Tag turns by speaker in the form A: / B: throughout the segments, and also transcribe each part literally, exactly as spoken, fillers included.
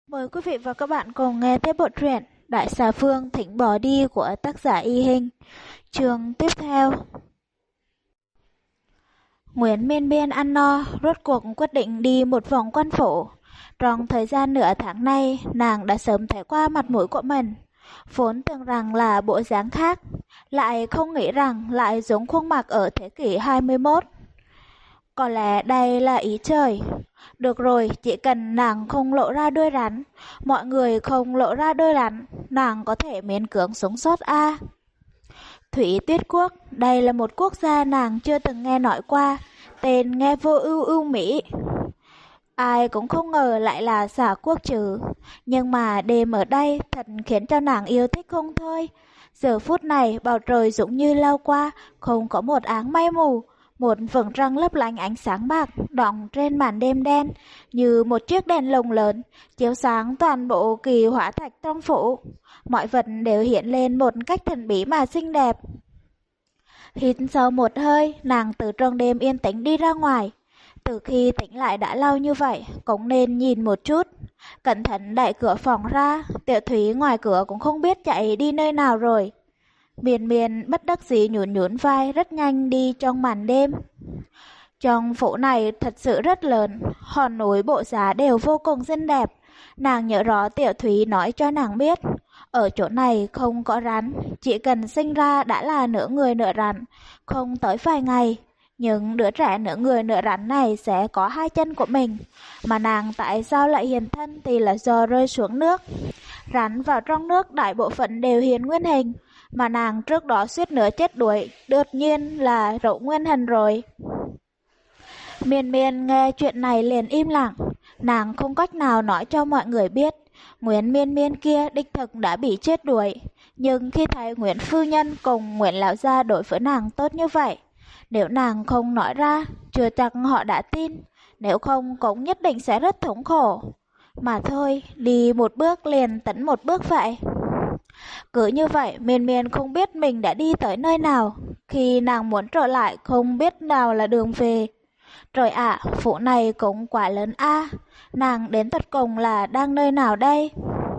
A: Mời quý vị và các bạn cùng nghe tiếp bộ truyện Đại xà Phương Thỉnh Bỏ Đi của tác giả Y Hình. Chương tiếp theo. Nguyễn Miên Miên ăn no, rốt cuộc quyết định đi một vòng quan phủ. Trong thời gian nửa tháng nay, nàng đã sớm thấy qua mặt mũi của mình. Vốn tưởng rằng là bộ dáng khác, lại không nghĩ rằng lại giống khuôn mặt ở thế kỷ hai mươi mốt. Có lẽ đây là ý trời. Được rồi, chỉ cần nàng không lộ ra đuôi rắn, mọi người không lộ ra đuôi rắn, nàng có thể miễn cưỡng sống sót a. À. Thủy Tuyết Quốc, đây là một quốc gia nàng chưa từng nghe nói qua, tên nghe vô ưu ưu mỹ. Ai cũng không ngờ lại là xà quốc chứ, nhưng mà đêm ở đây thật khiến cho nàng yêu thích không thôi. Giờ phút này bầu trời giống như lao qua, không có một áng mây mù. Một vầng trăng lấp lánh ánh sáng bạc đọng trên màn đêm đen như một chiếc đèn lồng lớn chiếu sáng toàn bộ kỳ hỏa thạch trong phủ. Mọi vật đều hiện lên một cách thần bí mà xinh đẹp. Hít sâu một hơi, nàng từ trong đêm yên tĩnh đi ra ngoài. Từ khi tỉnh lại đã lâu như vậy, cũng nên nhìn một chút. Cẩn thận đẩy cửa phòng ra, Tiểu Thúy ngoài cửa cũng không biết chạy đi nơi nào rồi. Miên Miên bất đắc dĩ nhún nhún vai rất nhanh đi trong màn đêm. Trong phủ này thật sự rất lớn, hòn núi bộ giá đều vô cùng xinh đẹp. Nàng nhớ rõ Tiểu Thúy nói cho nàng biết, ở chỗ này không có rắn, chỉ cần sinh ra đã là nửa người nửa rắn, không tới vài ngày. Nhưng đứa trẻ nửa người nửa rắn này sẽ có hai chân của mình, mà nàng tại sao lại hiện thân thì là do rơi xuống nước. Rắn vào trong nước đại bộ phận đều hiện nguyên hình, mà nàng trước đó suýt nữa chết đuối, đột nhiên là rậu nguyên hình rồi. Miên Miên nghe chuyện này liền im lặng, nàng không cách nào nói cho mọi người biết, Nguyễn Miên Miên kia đích thực đã bị chết đuối, nhưng khi thấy Nguyễn phu nhân cùng Nguyễn lão gia đối với nàng tốt như vậy, nếu nàng không nói ra, chưa chắc họ đã tin, nếu không cũng nhất định sẽ rất thống khổ. Mà thôi, đi một bước liền tấn một bước vậy. Cứ như vậy, Miên Miên không biết mình đã đi tới nơi nào. Khi nàng muốn trở lại, không biết nào là đường về. Trời ạ, phủ này cũng quá lớn a. À. Nàng đến tận cùng là đang nơi nào đây?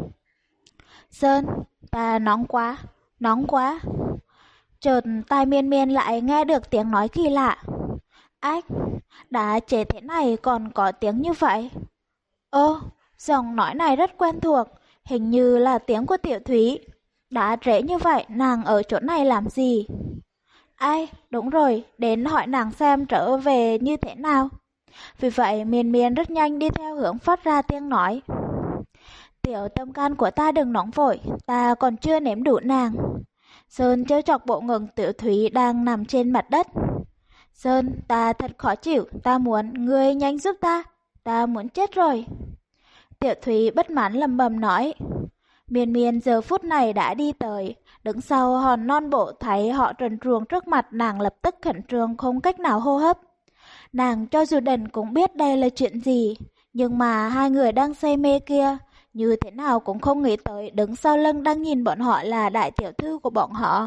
A: Sơn, ta nóng quá, nóng quá. Chợt tai Miên Miên lại nghe được tiếng nói kỳ lạ. Ách, đã trễ thế này còn có tiếng như vậy. Ơ, giọng nói này rất quen thuộc, hình như là tiếng của Tiểu Thúy. Đã trễ như vậy, nàng ở chỗ này làm gì? Ai, đúng rồi, đến hỏi nàng xem trở về như thế nào. Vì vậy, Miên Miên rất nhanh đi theo hướng phát ra tiếng nói. Tiểu tâm can của ta đừng nóng vội, ta còn chưa nếm đủ nàng. Sơn trêu chọc bộ ngực Tiểu Thúy đang nằm trên mặt đất. Sơn, ta thật khó chịu, ta muốn ngươi nhanh giúp ta, ta muốn chết rồi. Tiểu Thúy bất mãn lầm bầm nói. Miên Miên giờ phút này đã đi tới, đứng sau hòn non bộ thấy họ trần truồng trước mặt, nàng lập tức khẩn trương không cách nào hô hấp. Nàng cho dù đần cũng biết đây là chuyện gì, nhưng mà hai người đang say mê kia, như thế nào cũng không nghĩ tới đứng sau lưng đang nhìn bọn họ là đại tiểu thư của bọn họ.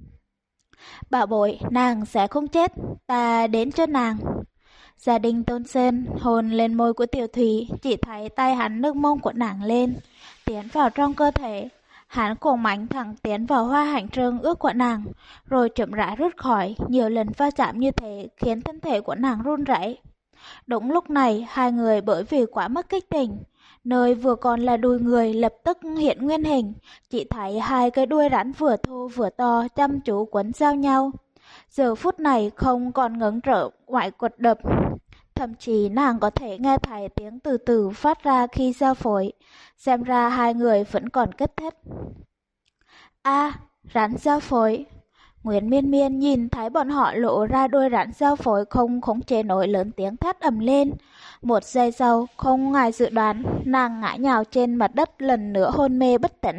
A: Bảo bối, nàng sẽ không chết, ta đến cho nàng. Gia đình Tôn Sơn hôn lên môi của Tiểu Thúy, chỉ thấy tay hắn nước mông của nàng lên, tiến vào trong cơ thể. Hắn cuồng mãnh thẳng tiến vào hoa hạnh trương ướt của nàng, rồi chậm rãi rút khỏi, nhiều lần va chạm như thế khiến thân thể của nàng run rẩy. Đúng lúc này, hai người bởi vì quá mức kích tình, nơi vừa còn là đuôi người lập tức hiện nguyên hình, chỉ thấy hai cái đuôi rắn vừa thô vừa to chăm chú quấn giao nhau. Giờ phút này không còn ngẩng trở ngoại quật đập, thậm chí nàng có thể nghe thấy tiếng từ từ phát ra khi giao phối, xem ra hai người vẫn còn kết thúc. A, à, rắn giao phối. Nguyễn Miên Miên nhìn thấy bọn họ lộ ra đôi rắn giao phối không khống chế nổi, lớn tiếng thét ầm lên. Một giây sau, không ngoài dự đoán, nàng ngã nhào trên mặt đất lần nữa hôn mê bất tỉnh.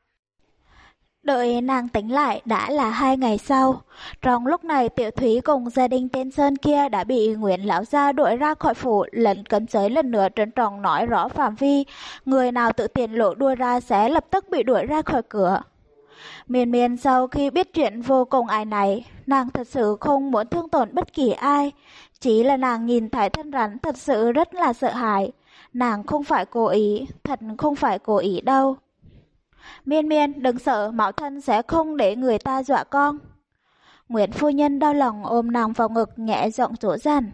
A: Đợi nàng tỉnh lại đã là hai ngày sau. Trong lúc này Tiểu Thúy cùng gia đình tên Sơn kia đã bị Nguyễn lão gia đuổi ra khỏi phủ, lệnh cấm giới lần nữa trấn trọng nói rõ phạm vi, người nào tự tiền lộ đuôi ra sẽ lập tức bị đuổi ra khỏi cửa. Miên Miên sau khi biết chuyện vô cùng áy náy, nàng thật sự không muốn thương tổn bất kỳ ai, chỉ là nàng nhìn thấy thân rắn thật sự rất là sợ hãi. Nàng không phải cố ý, thật không phải cố ý đâu. Miên Miên, đừng sợ, mẫu thân sẽ không để người ta dọa con. Nguyễn phu nhân đau lòng ôm nàng vào ngực, nhẹ giọng dỗ dành.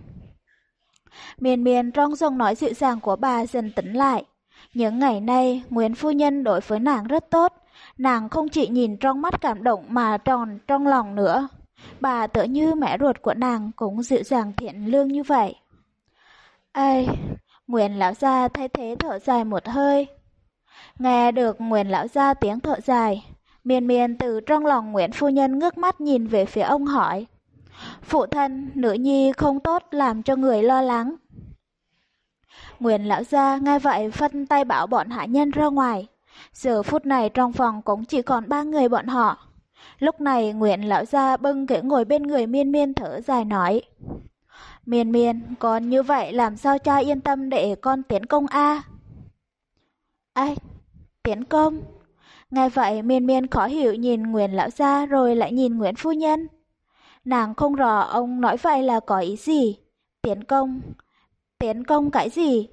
A: Miên Miên trong giọng nói dịu dàng của bà dần tỉnh lại. Những ngày nay, Nguyễn phu nhân đối với nàng rất tốt. Nàng không chỉ nhìn trong mắt cảm động mà tròn trong lòng nữa. Bà tựa như mẹ ruột của nàng cũng dịu dàng thiện lương như vậy. Ây, Nguyễn lão gia thay thế thở dài một hơi. Nghe được Nguyễn lão gia tiếng thở dài, Miên Miên từ trong lòng Nguyễn phu nhân ngước mắt nhìn về phía ông hỏi. Phụ thân, nữ nhi không tốt làm cho người lo lắng. Nguyễn lão gia nghe vậy phân tay bảo bọn hạ nhân ra ngoài. Giờ phút này trong phòng cũng chỉ còn ba người bọn họ. Lúc này Nguyễn lão gia bưng ghế ngồi bên người Miên Miên thở dài nói. Miên Miên, con như vậy làm sao cha yên tâm để con tiến công a? Ai? Tiến công? Nghe vậy Miên Miên khó hiểu nhìn Nguyễn lão gia rồi lại nhìn Nguyễn phu nhân. Nàng không rõ ông nói vậy là có ý gì. Tiến công? Tiến công cái gì?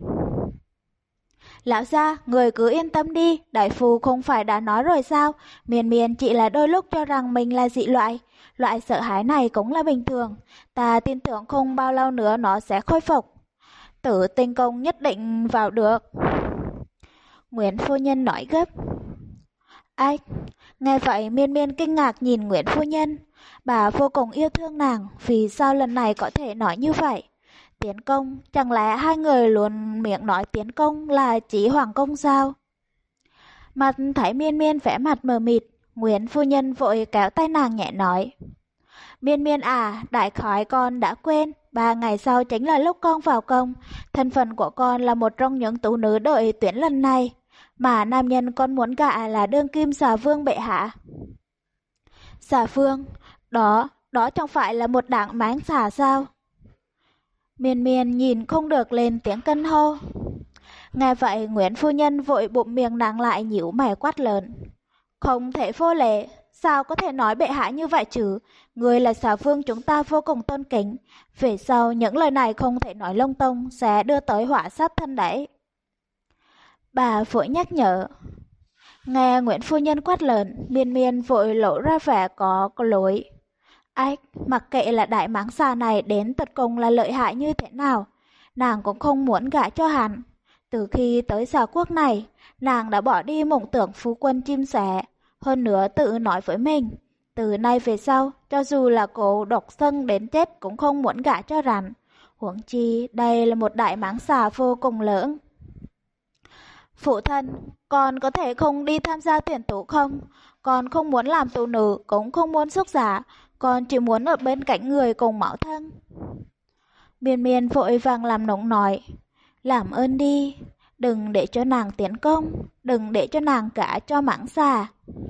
A: Lão gia, người cứ yên tâm đi, đại phu không phải đã nói rồi sao? Miên Miên chỉ là đôi lúc cho rằng mình là dị loại. Loại sợ hãi này cũng là bình thường. Ta tin tưởng không bao lâu nữa nó sẽ khôi phục. Tử tinh công nhất định vào được. Nguyễn phu nhân nói gấp. Ai? Nghe vậy Miên Miên kinh ngạc nhìn Nguyễn phu nhân. Bà vô cùng yêu thương nàng, vì sao lần này có thể nói như vậy? Tiến công, chẳng lẽ hai người luôn miệng nói tiến công là chỉ hoàng công sao? Mặt thấy Miên Miên vẻ mặt mờ mịt, Nguyễn phu nhân vội kéo tay nàng nhẹ nói. Miên Miên à, đại khái con đã quên, ba ngày sau chính là lúc con vào công. Thân phận của con là một trong những tú nữ đội tuyển lần này, mà nam nhân con muốn gả là đương kim xà vương bệ hạ. Xà vương? Đó, đó chẳng phải là một đảng máng xà sao? Miên Miên nhìn không được lên tiếng cân hô. Nghe vậy Nguyễn phu nhân vội bụm miệng nàng lại nhíu mày quát lớn. Không thể vô lễ, sao có thể nói bệ hạ như vậy chứ? Người là xà vương chúng ta vô cùng tôn kính. Về sau những lời này không thể nói lung tung, sẽ đưa tới họa sát thân đấy. Bà vội nhắc nhở. Nghe Nguyễn phu nhân quát lớn, Miên Miên vội lộ ra vẻ có lỗi. Ách, mặc kệ là đại mãng xà này đến tận cùng là lợi hại như thế nào, nàng cũng không muốn gả cho hắn. Từ khi tới xà quốc này, nàng đã bỏ đi mộng tưởng phú quân chim sẻ, hơn nữa tự nói với mình. Từ nay về sau, cho dù là cổ độc sân đến chết cũng không muốn gả cho rắn. Huống chi, đây là một đại mãng xà vô cùng lớn. Phụ thân, con có thể không đi tham gia tuyển tú không? Con không muốn làm tú nữ, cũng không muốn xuất giá. Con chỉ muốn ở bên cạnh người cùng mẫu thân. Miên Miên vội vàng làm nũng nói. Làm ơn đi, đừng để cho nàng tiến công, đừng để cho nàng cả cho mãng xà.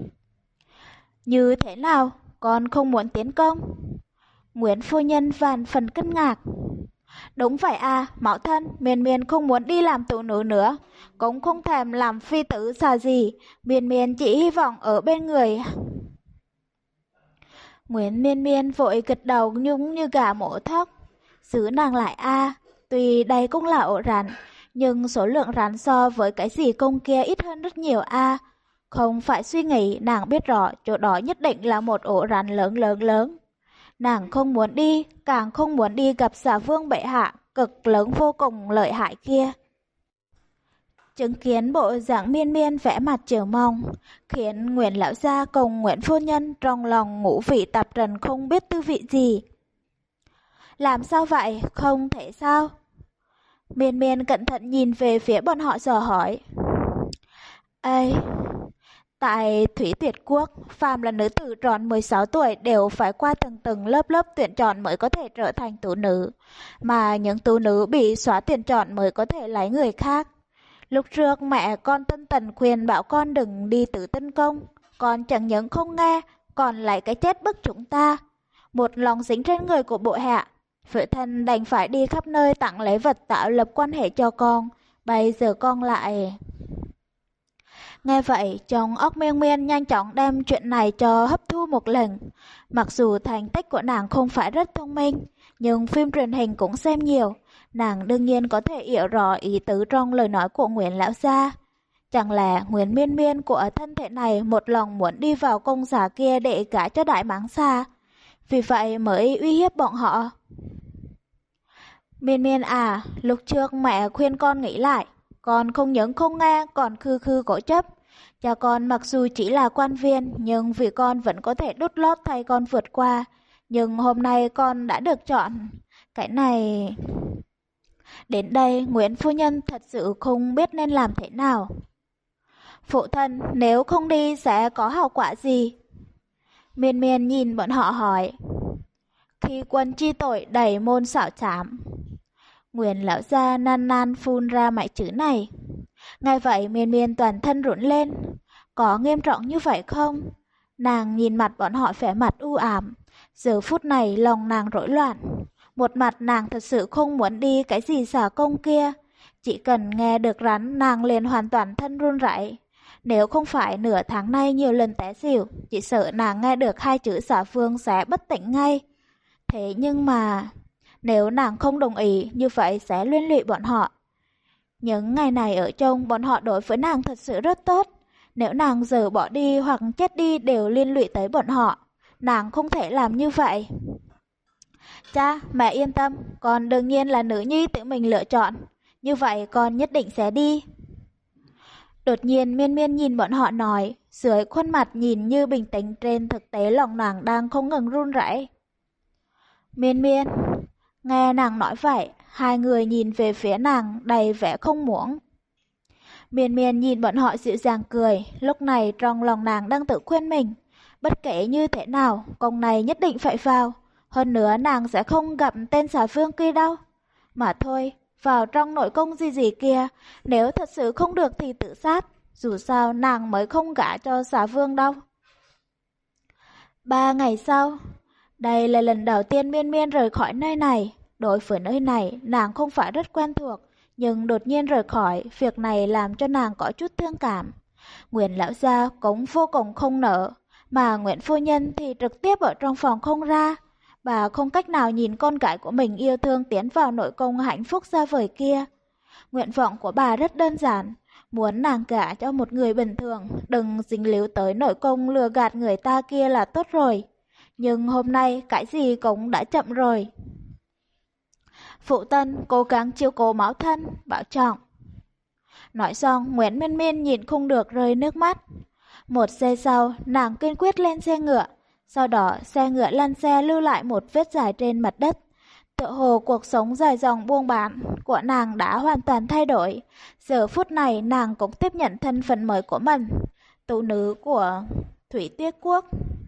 A: Như thế nào, con không muốn tiến công? Nguyễn phu nhân vạn phần kinh ngạc. Đúng vậy à, mẫu thân, Miên Miên không muốn đi làm tú nữ nữa, cũng không thèm làm phi tử xà gì, Miên Miên chỉ hy vọng ở bên người. Nguyễn Miên Miên vội gật đầu nhúng như gà mổ thóc. Giữ nàng lại a, tuy đây cũng là ổ rắn, nhưng số lượng rắn so với cái gì công kia ít hơn rất nhiều a. Không phải suy nghĩ, nàng biết rõ chỗ đó nhất định là một ổ rắn lớn lớn lớn. Nàng không muốn đi, càng không muốn đi gặp xà vương bệ hạ, cực lớn vô cùng lợi hại kia. Chứng kiến bộ dạng Miên Miên vẽ mặt chiều mong, khiến Nguyễn lão gia cùng Nguyễn phu nhân trong lòng ngũ vị tạp trần không biết tư vị gì. Làm sao vậy, không thể sao? Miên Miên cẩn thận nhìn về phía bọn họ dò hỏi. Ê, tại Thủy Tuyệt Quốc, phàm là nữ tử tròn mười sáu tuổi đều phải qua từng từng lớp lớp tuyển chọn mới có thể trở thành tú nữ, mà những tú nữ bị xóa tuyển chọn mới có thể lấy người khác. Lúc trước mẹ con Tân Tần khuyên bảo con đừng đi tử tân công, con chẳng những không nghe, còn lại cái chết bức chúng ta. Một lòng dính trên người của bộ hạ, phụ thân đành phải đi khắp nơi tặng lấy vật tạo lập quan hệ cho con, bây giờ con lại... Nghe vậy, chồng óc Miên Miên nhanh chóng đem chuyện này cho hấp thu một lần. Mặc dù thành tích của nàng không phải rất thông minh, nhưng phim truyền hình cũng xem nhiều. Nàng đương nhiên có thể hiểu rõ ý tứ trong lời nói của Nguyễn lão gia. Chẳng lẽ Nguyễn Miên Miên của thân thể này một lòng muốn đi vào công xà kia để gả cho Đại Mãng Xà, vì vậy mới uy hiếp bọn họ? Miên Miên à, lúc trước mẹ khuyên con nghĩ lại, con không những không nghe còn khư khư cố chấp. Cha con mặc dù chỉ là quan viên, nhưng vì con vẫn có thể đút lót thay con vượt qua. Nhưng hôm nay con đã được chọn. Cái này... Đến đây, Nguyễn phu nhân thật sự không biết nên làm thế nào. Phụ thân, nếu không đi sẽ có hậu quả gì? Miên Miên nhìn bọn họ hỏi. Khi quân chi tội đẩy môn xảo trám. Nguyễn lão gia nan nan phun ra mấy chữ này. Ngay vậy Miên Miên toàn thân run lên. Có nghiêm trọng như vậy không? Nàng nhìn mặt bọn họ vẻ mặt u ám. Giờ phút này lòng nàng rối loạn. Một mặt nàng thật sự không muốn đi cái gì xả công kia. Chỉ cần nghe được rắn nàng liền hoàn toàn thân run rẩy. Nếu không phải nửa tháng nay nhiều lần té xỉu, chỉ sợ nàng nghe được hai chữ xả phương sẽ bất tỉnh ngay. Thế nhưng mà... Nếu nàng không đồng ý, như vậy sẽ liên lụy bọn họ. Những ngày này ở chung, bọn họ đối với nàng thật sự rất tốt. Nếu nàng giờ bỏ đi hoặc chết đi đều liên lụy tới bọn họ. Nàng không thể làm như vậy. Cha, mẹ yên tâm, con đương nhiên là nữ nhi tự mình lựa chọn. Như vậy con nhất định sẽ đi. Đột nhiên Miên Miên nhìn bọn họ nói, dưới khuôn mặt nhìn như bình tĩnh, trên thực tế lòng nàng đang không ngừng run rẩy. Miên Miên... Nghe nàng nói vậy, hai người nhìn về phía nàng đầy vẻ không muốn. Miên Miên nhìn bọn họ dịu dàng cười, lúc này trong lòng nàng đang tự khuyên mình. Bất kể như thế nào, công này nhất định phải vào. Hơn nữa nàng sẽ không gặp tên xà vương kia đâu. Mà thôi, vào trong nội công gì gì kia, nếu thật sự không được thì tự sát. Dù sao nàng mới không gả cho xà vương đâu. Ba ngày sau... Đây là lần đầu tiên Miên Miên rời khỏi nơi này. Đối với nơi này, nàng không phải rất quen thuộc, nhưng đột nhiên rời khỏi, việc này làm cho nàng có chút thương cảm. Nguyễn lão gia cũng vô cùng không nỡ, mà Nguyễn phu nhân thì trực tiếp ở trong phòng không ra. Bà không cách nào nhìn con gái của mình yêu thương tiến vào nội cung hạnh phúc xa vời kia. Nguyện vọng của bà rất đơn giản, muốn nàng gả cho một người bình thường, đừng dính líu tới nội cung lừa gạt người ta kia là tốt rồi. Nhưng hôm nay cái gì cũng đã chậm rồi. Phụ thân cố gắng chiếu cố máu thân, bảo trọng. Nói xong, Nguyễn Miên Miên nhìn không được rơi nước mắt. Một giây sau, nàng kiên quyết lên xe ngựa. Sau đó, xe ngựa lăn xe lưu lại một vết dài trên mặt đất. Tựa hồ cuộc sống dài dòng buông bán của nàng đã hoàn toàn thay đổi. Giờ phút này nàng cũng tiếp nhận thân phận mới của mình, tú nữ của Thủy Tuyết Quốc.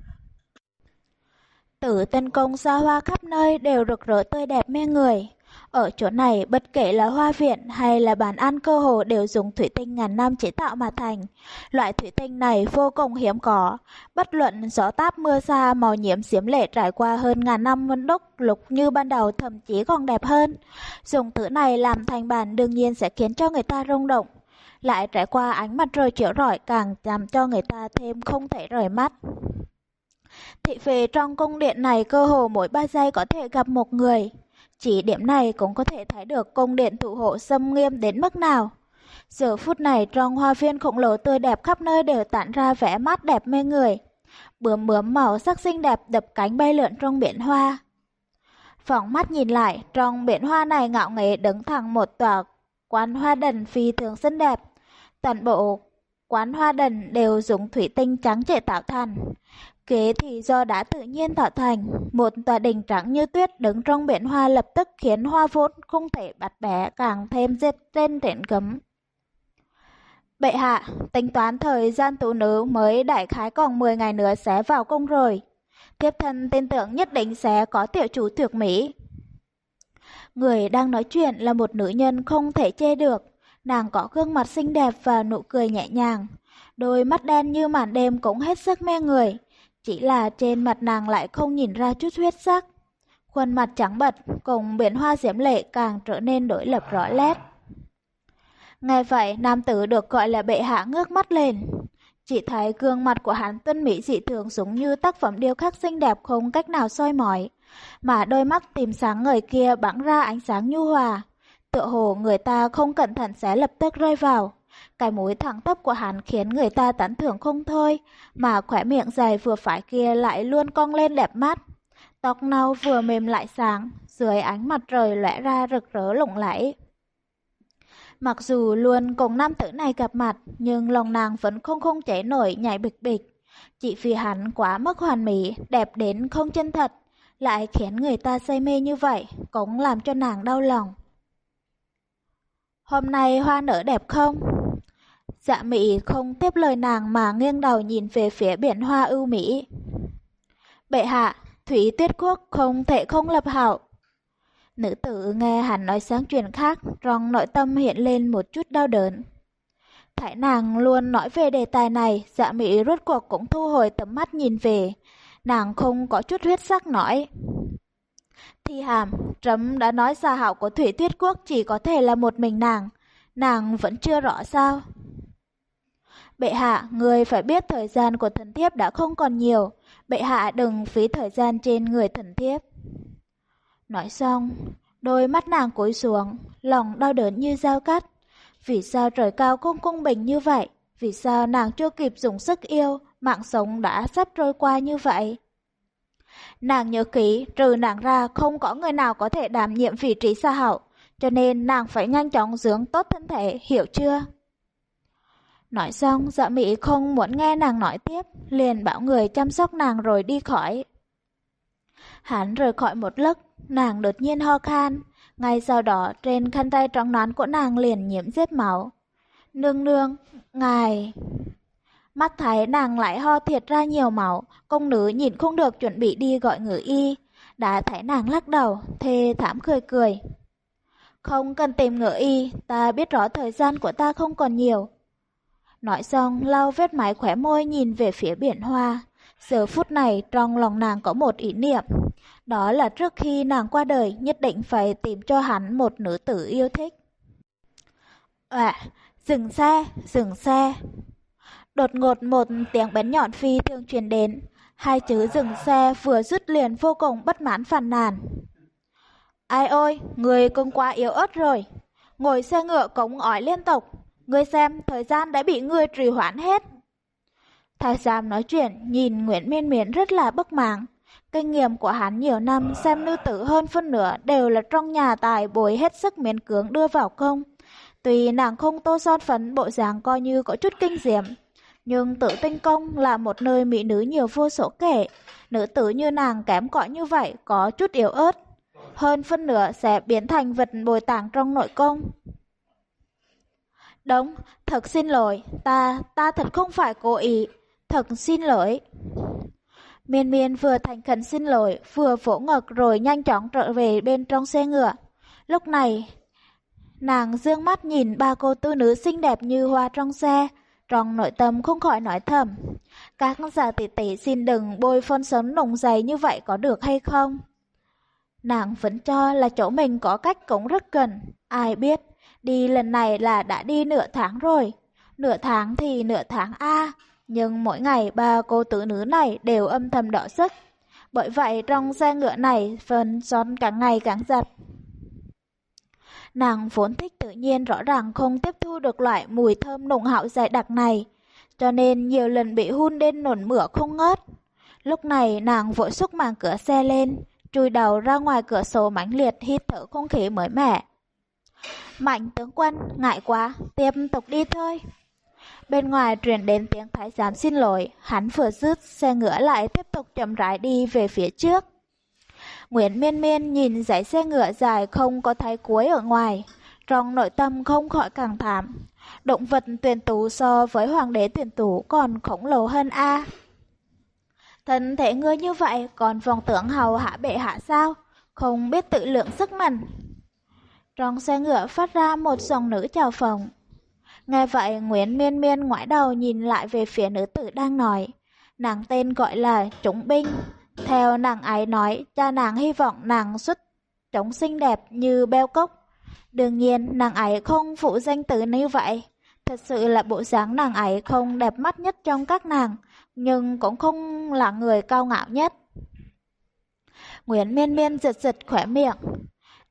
A: Tử Tân Công xa hoa khắp nơi đều rực rỡ tươi đẹp mê người. Ở chỗ này bất kể là hoa viện hay là bàn ăn cơ hồ đều dùng thủy tinh ngàn năm chế tạo mà thành. Loại thủy tinh này vô cùng hiếm có. Bất luận gió táp mưa xa, màu nhiễm xiếm lệ trải qua hơn ngàn năm vẫn đúc lục như ban đầu, thậm chí còn đẹp hơn. Dùng thứ này làm thành bàn đương nhiên sẽ khiến cho người ta rung động. Lại trải qua ánh mặt trời chiếu rọi càng làm cho người ta thêm không thể rời mắt. Thị vệ trong cung điện này cơ hồ mỗi ba giây có thể gặp một người. Chỉ điểm này cũng có thể thấy được cung điện thủ hộ xâm nghiêm đến mức nào. Giờ phút này trong hoa viên khổng lồ tươi đẹp khắp nơi đều tản ra vẻ mát đẹp mê người. Bướm bướm màu sắc xinh đẹp đập cánh bay lượn trong biển hoa. Phóng mắt nhìn lại, trong biển hoa này ngạo nghễ đứng thẳng một tòa quán hoa đần phi thường xinh đẹp. Toàn bộ quán hoa đần đều dùng thủy tinh trắng chế tạo thành. Kế thì do đã tự nhiên tạo thành, một tòa đình trắng như tuyết đứng trong biển hoa lập tức khiến hoa vốn không thể bắt bẻ càng thêm dệt trên triển cấm. Bệ hạ, tính toán thời gian tú nữ mới đại khái còn mười ngày nữa sẽ vào cung rồi. Thiếp thân tin tưởng nhất định sẽ có tiểu chủ tuyệt mỹ. Người đang nói chuyện là một nữ nhân không thể chê được. Nàng có gương mặt xinh đẹp và nụ cười nhẹ nhàng. Đôi mắt đen như màn đêm cũng hết sức mê người. Chỉ là trên mặt nàng lại không nhìn ra chút huyết sắc. Khuôn mặt trắng bệch cùng biển hoa diễm lệ càng trở nên đối lập rõ nét. Nghe vậy, nam tử được gọi là bệ hạ ngước mắt lên. Chỉ thấy gương mặt của hắn tuấn mỹ dị thường giống như tác phẩm điêu khắc xinh đẹp không cách nào soi mói. Mà đôi mắt tìm sáng người kia bắn ra ánh sáng nhu hòa. tựa hồ người ta không cẩn thận sẽ lập tức rơi vào. Cái mũi thẳng tắp của hắn khiến người ta tán thưởng không thôi, mà khóe miệng dài vừa phải kia lại luôn cong lên đẹp mắt. Tóc nâu vừa mềm lại sáng, dưới ánh mặt trời lóe ra rực rỡ lộng lẫy. Mặc dù luôn cùng nam tử này gặp mặt, nhưng lòng nàng vẫn không không chế nổi nhảy bịch bịch. Chỉ vì hắn quá mức hoàn mỹ, đẹp đến không chân thật, lại khiến người ta say mê như vậy, cũng làm cho nàng đau lòng. Hôm nay hoa nở đẹp không? Dạ Mị không tiếp lời nàng mà nghiêng đầu nhìn về phía biển hoa ưu mỹ. Bệ hạ, Thủy Tuyết Quốc không thể không lập hảo. Nữ tử nghe hắn nói sang chuyện khác, trong nội tâm hiện lên một chút đau đớn. Thấy nàng luôn nói về đề tài này, Dạ Mị rốt cuộc cũng thu hồi tầm mắt nhìn về. Nàng không có chút huyết sắc nói. Thi Hàm, trẫm đã nói gia hảo của Thủy Tuyết Quốc chỉ có thể là một mình nàng. Nàng vẫn chưa rõ sao? Bệ hạ, người phải biết thời gian của thần thiếp đã không còn nhiều. Bệ hạ đừng phí thời gian trên người thần thiếp. Nói xong, đôi mắt nàng cúi xuống, lòng đau đớn như dao cắt. Vì sao trời cao không công bình như vậy? Vì sao nàng chưa kịp dùng sức yêu, mạng sống đã sắp trôi qua như vậy? Nàng nhớ kỹ, trừ nàng ra không có người nào có thể đảm nhiệm vị trí gia hảo, cho nên nàng phải nhanh chóng dưỡng tốt thân thể, hiểu chưa? Nói xong, Dạ Mị không muốn nghe nàng nói tiếp, liền bảo người chăm sóc nàng rồi đi khỏi. Hắn rời khỏi một lúc, nàng đột nhiên ho khan, ngay sau đó trên khăn tay trắng nõn của nàng liền nhiễm vết máu. Nương nương, ngài... Mắt thấy nàng lại ho thiệt ra nhiều máu, công nữ nhìn không được chuẩn bị đi gọi ngự y. Đã thấy nàng lắc đầu, thê thảm cười cười. Không cần tìm ngự y, ta biết rõ thời gian của ta không còn nhiều. Nói xong, lau vết máu khóe môi nhìn về phía biển hoa. Giờ phút này trong lòng nàng có một ý niệm. Đó là trước khi nàng qua đời nhất định phải tìm cho hắn một nữ tử yêu thích. À, dừng xe, dừng xe. Đột ngột một tiếng bén nhọn phi thường truyền đến. Hai chữ dừng xe vừa dứt liền vô cùng bất mãn phàn nàn. Ai ôi, người cũng quá yếu ớt rồi. Ngồi xe ngựa cống ói liên tục. Ngươi xem, thời gian đã bị ngươi trì hoãn hết. Thái giám nói chuyện, nhìn Nguyễn Miên Miên rất là bất mãn. Kinh nghiệm của hắn nhiều năm xem nữ tử hơn phân nửa đều là trong nhà tài bồi hết sức miễn cưỡng đưa vào công. Tuy nàng không tô son phấn bộ dáng coi như có chút kinh diệm, nhưng Tử Tinh Công là một nơi mỹ nữ nhiều vô số kể. Nữ tử như nàng kém cỏi như vậy có chút yếu ớt, hơn phân nửa sẽ biến thành vật bồi tàng trong nội công. Đúng, thật xin lỗi, ta, ta thật không phải cố ý, thật xin lỗi. Miên Miên vừa thành khẩn xin lỗi, vừa vỗ ngực rồi nhanh chóng trở về bên trong xe ngựa. Lúc này, nàng dương mắt nhìn ba cô tư nữ xinh đẹp như hoa trong xe, trong nội tâm không khỏi nói thầm. Các già tỷ tỷ xin đừng bôi phấn son nồng dày như vậy có được hay không? Nàng vẫn cho là chỗ mình có cách cũng rất gần, ai biết. Đi lần này là đã đi nửa tháng rồi. Nửa tháng thì nửa tháng A. Nhưng mỗi ngày ba cô tử nữ này đều âm thầm đỏ sức. Bởi vậy trong xe ngựa này phần son càng ngày càng giật. Nàng vốn thích tự nhiên rõ ràng không tiếp thu được loại mùi thơm nồng hậu dày đặc này. Cho nên nhiều lần bị hun đến nổn mửa không ngớt. Lúc này nàng vội xúc màn cửa xe lên, chui đầu ra ngoài cửa sổ mãnh liệt hít thở không khí mới mẻ. Mạnh tướng quân, ngại quá, tiếp tục đi thôi. Bên ngoài truyền đến tiếng thái giám xin lỗi, hắn vừa dứt xe ngựa lại tiếp tục chậm rãi đi về phía trước. Nguyễn Miên Miên nhìn dãy xe ngựa dài không có thấy cuối ở ngoài, trong nội tâm không khỏi càng thảm. Động vật tuyển tú so với hoàng đế tuyển tú còn khổng lồ hơn a. Thân thể ngươi như vậy còn vòng tưởng hầu hạ bệ hạ sao? Không biết tự lượng sức mình. Trong xe ngựa phát ra một giọng nữ chào phồng. Nghe vậy Nguyễn Miên Miên ngoái đầu nhìn lại về phía nữ tử đang nói. Nàng tên gọi là Trúng Binh. Theo nàng ấy nói, cha nàng hy vọng nàng xuất trống xinh đẹp như beo cốc. Đương nhiên nàng ấy không phụ danh từ như vậy. Thật sự là bộ dáng nàng ấy không đẹp mắt nhất trong các nàng, nhưng cũng không là người cao ngạo nhất. Nguyễn Miên Miên giật giật khỏe miệng.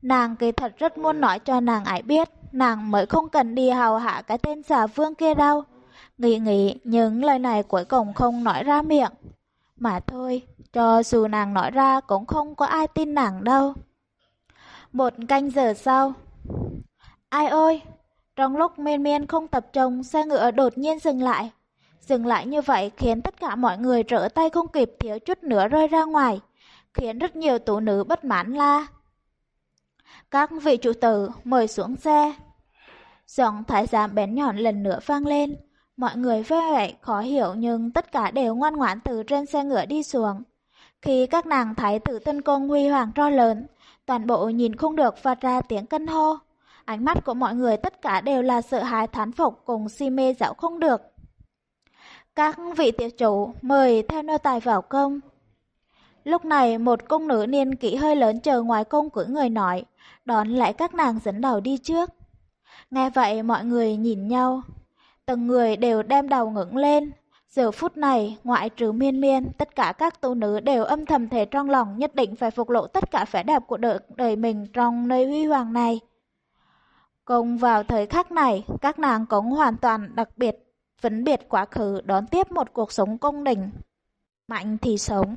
A: Nàng kỳ thật rất muốn nói cho nàng ấy biết, nàng mới không cần đi hầu hạ cái tên xà vương kia đâu. Nghĩ nghĩ, những lời này cuối cùng không nói ra miệng. Mà thôi, cho dù nàng nói ra cũng không có ai tin nàng đâu. Một canh giờ sau. Ai ơi! Trong lúc miên miên không tập trung, xe ngựa đột nhiên dừng lại. Dừng lại như vậy khiến tất cả mọi người trở tay không kịp, thiếu chút nữa rơi ra ngoài, khiến rất nhiều tú nữ bất mãn la: các vị chủ tử mời xuống xe. Giọng thái giám bén nhọn lần nữa vang lên. Mọi người với vẻ khó hiểu nhưng tất cả đều ngoan ngoãn từ trên xe ngựa đi xuống. Khi các nàng thấy tử tân cung huy hoàng to lớn, toàn bộ nhìn không được phát ra tiếng kinh hô. Ánh mắt của mọi người tất cả đều là sợ hãi thán phục cùng si mê dạo không được. Các vị tiểu chủ mời theo nô tài vào cung. Lúc này một cung nữ niên kỷ hơi lớn chờ ngoài cung cưỡi người nói, đón lại các nàng dẫn đầu đi trước. Nghe vậy mọi người nhìn nhau, từng người đều đem đầu ngẩng lên. Giờ phút này, ngoại trừ miên miên, tất cả các tú nữ đều âm thầm thề trong lòng nhất định phải phục lộ tất cả vẻ đẹp của đời, đời mình trong nơi huy hoàng này. Cùng vào thời khắc này, các nàng cũng hoàn toàn đặc biệt, vĩnh biệt quá khứ đón tiếp một cuộc sống cung đình. Mạnh thì sống.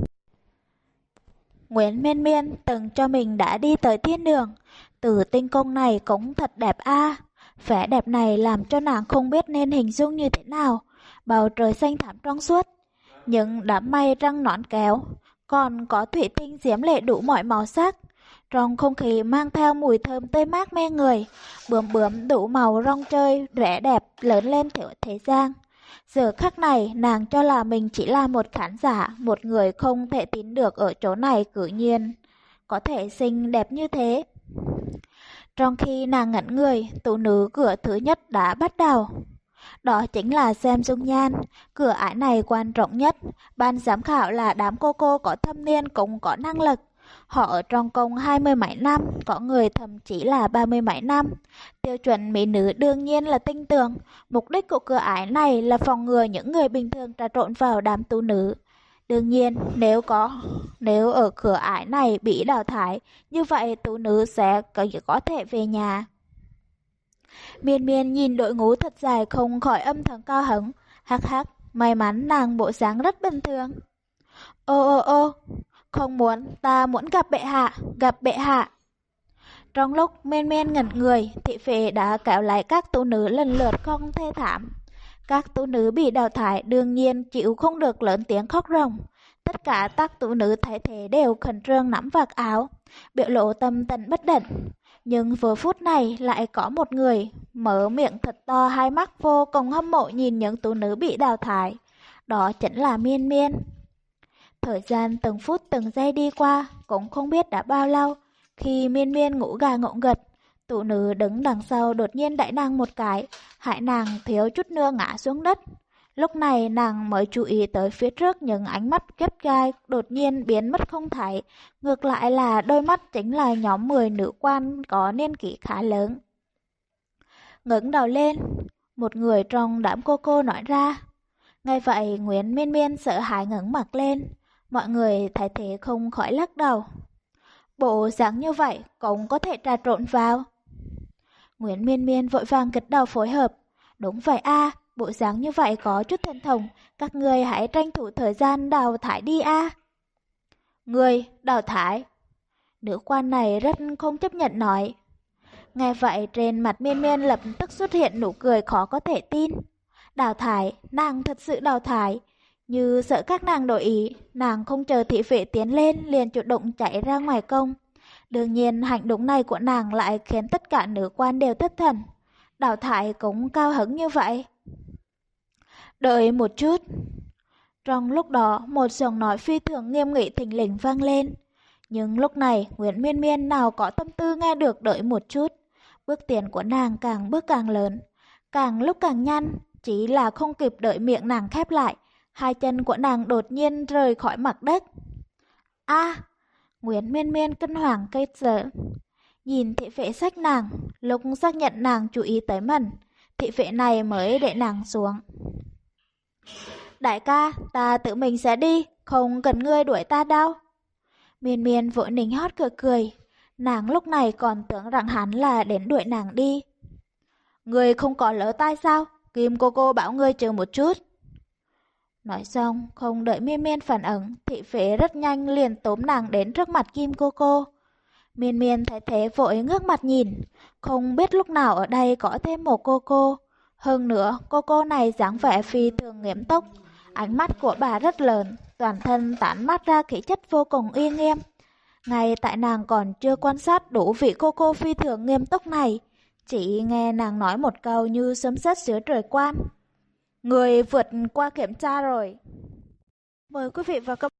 A: Nguyễn Miên Miên từng cho mình đã đi tới thiên đường, từ tinh cung này cũng thật đẹp a. À. Vẻ đẹp này làm cho nàng không biết nên hình dung như thế nào. Bầu trời xanh thẳm trong suốt, những đám mây trăng nõn kéo, còn có thủy tinh diễm lệ đủ mọi màu sắc. Trong không khí mang theo mùi thơm tươi mát mê người, bướm bướm đủ màu rong chơi, vẻ đẹp lớn lên thiểu thế gian. Giờ khắc này nàng cho là mình chỉ là một khán giả, một người không thể tin được ở chỗ này cử nhiên có thể xinh đẹp như thế. Trong khi nàng ngẩn người, tú nữ cửa thứ nhất đã bắt đầu. Đó chính là xem dung nhan. Cửa ải này quan trọng nhất. Ban giám khảo là đám cô cô có thâm niên cũng có năng lực. Họ ở trong cung hai mươi mấy năm, có người thậm chí là ba mươi mấy năm. Tiêu chuẩn mỹ nữ đương nhiên là tinh tường. Mục đích của cửa ải này là phòng ngừa những người bình thường trà trộn vào đám tú nữ. Đương nhiên, nếu có nếu ở cửa ải này bị đào thải, như vậy tú nữ sẽ có, có thể về nhà. Miên miên nhìn đội ngũ thật dài không khỏi âm thầm cao hứng. Hắc hắc, may mắn nàng bộ dáng rất bình thường. Ô ô ô, không muốn, ta muốn gặp bệ hạ, gặp bệ hạ. Trong lúc miên miên ngẩn người, thị vệ đã kéo lại các tú nữ lần lượt không thê thảm. Các tú nữ bị đào thải đương nhiên chịu không được lớn tiếng khóc ròng. Tất cả các tú nữ thấy thế đều khẩn trương nắm vạt áo, biểu lộ tâm tình bất định. Nhưng vừa phút này lại có một người mở miệng thật to, hai mắt vô cùng hâm mộ nhìn những tú nữ bị đào thải. Đó chính là miên miên. Thời gian từng phút từng giây đi qua, cũng không biết đã bao lâu. Khi miên miên ngủ gà ngủ gật, tú nữ đứng đằng sau đột nhiên đẩy nàng một cái, hại nàng thiếu chút nữa ngã xuống đất. Lúc này nàng mới chú ý tới phía trước những ánh mắt ghép gai đột nhiên biến mất không thấy. Ngược lại là đôi mắt chính là nhóm mười nữ quan có niên kỷ khá lớn. Ngẩng đầu lên, một người trong đám cô cô nói ra. Ngay vậy Nguyễn Miên Miên sợ hãi ngẩng mặt lên. Mọi người thấy thế không khỏi lắc đầu. Bộ dáng như vậy cũng có thể trà trộn vào. Nguyễn Miên Miên vội vàng gật đầu phối hợp. Đúng vậy a, à, bộ dáng như vậy có chút thần thông, các người hãy tranh thủ thời gian đào thải đi a. À. Người đào thải? Nữ quan này rất không chấp nhận nói. Nghe vậy trên mặt Miên Miên lập tức xuất hiện nụ cười khó có thể tin. Đào thải, nàng thật sự đào thải. Như sợ các nàng đổi ý, nàng không chờ thị vệ tiến lên liền chủ động chạy ra ngoài cung. Đương nhiên hành động này của nàng lại khiến tất cả nữ quan đều thất thần. Đào thải cũng cao hứng như vậy. Đợi một chút. Trong lúc đó một giọng nói phi thường nghiêm nghị thình lình vang lên. Nhưng lúc này Nguyễn Miên Miên nào có tâm tư nghe được đợi một chút. Bước tiến của nàng càng bước càng lớn, càng lúc càng nhanh, chỉ là không kịp đợi miệng nàng khép lại. Hai chân của nàng đột nhiên rời khỏi mặt đất. A! À, Nguyễn Miên Miên kinh hoàng cây sợ. Nhìn thị vệ xách nàng, lúc xác nhận nàng chú ý tới mình, thị vệ này mới để nàng xuống. Đại ca, ta tự mình sẽ đi, không cần ngươi đuổi ta đâu. Miên Miên vội nịnh hót cười cười. Nàng lúc này còn tưởng rằng hắn là đến đuổi nàng đi. Người không có lỡ tai sao? Kim cô cô bảo ngươi chờ một chút. Nói xong, không đợi Miên Miên phản ứng, thị phế rất nhanh liền tóm nàng đến trước mặt Kim cô cô. Miên Miên thấy thế vội ngước mặt nhìn, không biết lúc nào ở đây có thêm một cô cô. Hơn nữa, cô cô này dáng vẻ phi thường nghiêm túc, ánh mắt của bà rất lớn, toàn thân tản mát ra khí chất vô cùng uy nghiêm. Ngay tại nàng còn chưa quan sát đủ vị cô cô phi thường nghiêm túc này, chỉ nghe nàng nói một câu như sấm sét giữa trời quan. Người vượt qua kiểm tra rồi. Mời quý vị và các